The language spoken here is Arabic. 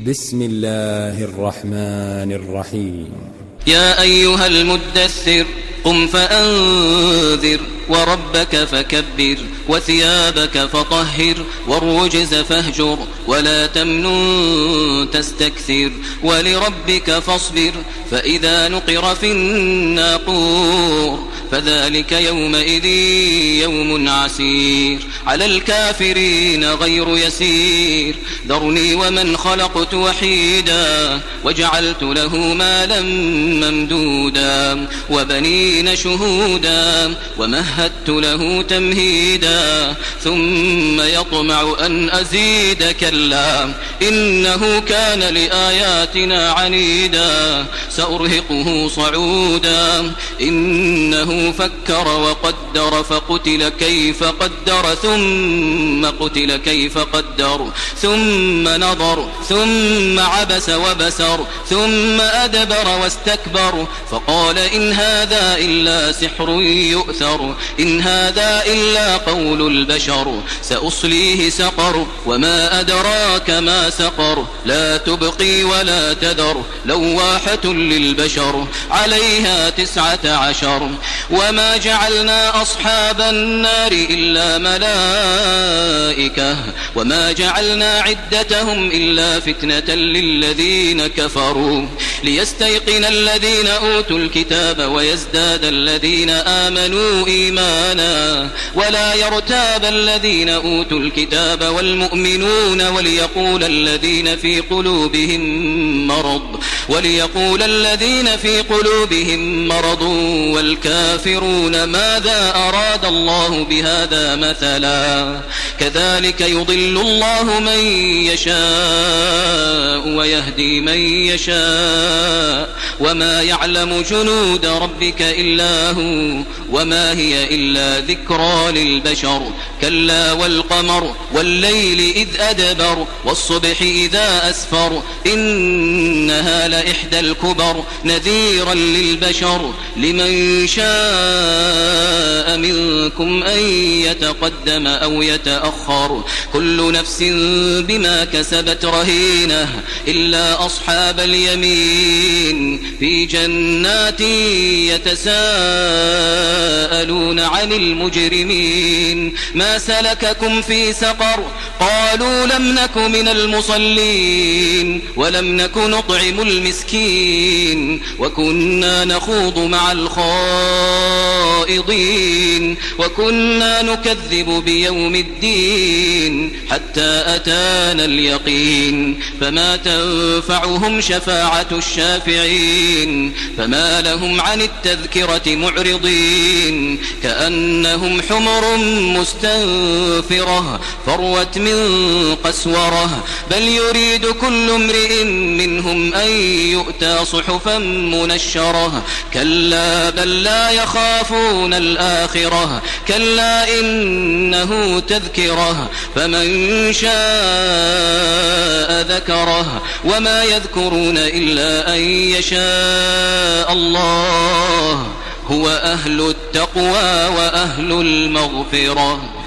بسم الله الرحمن الرحيم. يا أيها المدثر قم فأنذر وربك فكبر وثيابك فطهر والرجز فاهجر ولا تمنن تستكثر ولربك فاصبر فإذا نقر في الناقور فذلك يومئذ يوم عسير على الكافرين غير يسير ذرني ومن خلقت وحيدا وجعلت له مالا ممدودا وبنين شهودا ومهدت له تمهيدا ثم يطمع أن أزيد كلا إنه كان لآياتنا عنيدا سأرهقه صعودا إنه فكر وقدر فقتل كيف قدر ثم قتل كيف قدر ثم نظر ثم عبس وبسر ثم أدبر واستكبر فقال إن هذا إلا سحر يؤثر إن هذا إلا قول البشر سأصليه سقر وما أدراك ما سقر لا تبقي ولا تذر لواحة للبشر عليها 19 وما جعلنا أصحاب النار إلا ملائكة وما جعلنا عدتهم إلا فتنة للذين كفروا ليستيقن الذين أوتوا الكتاب ويزداد الذين آمنوا إيمانا ولا يرتاب الذين أوتوا الكتاب والمؤمنون وليقول الذين في قلوبهم مرض والكافرون ماذا أراد الله بهذا مثلا كذلك يضل الله من يشاء ويهدي من يشاء وما يعلم جنود ربك إلا هو وما هي إلا ذكرى للبشر كلا والقمر والليل إذ أدبر والصبح إذا أسفر إنها لإحدى الكبر نذيرا للبشر لمن شاء منكم أن يتقدم أو يتأخر كل نفس بما كسبت رهينة إلا أصحاب اليمين في جنات يتساءلون عن المجرمين ما سلككم في سقر قالوا لم نك من المصلين ولم نك نطعم المسكين وكنا نخوض مع الخائضين وكنا نكذب بيوم الدين حتى أتانا اليقين فما تنفعهم شفاعة الشافعين فما لهم عن التذكرة معرضين كأنهم حمر مستنفرة فروت من قسورة بل يريد كل امرئ منهم أن يؤتى صحفا منشرة كلا بل لا يخافون الآخرة كلا إنه تذكرة فمن شاء ذكره وما يذكرون إلا أن يشاء الله هو أهل التقوى وأهل المغفرة.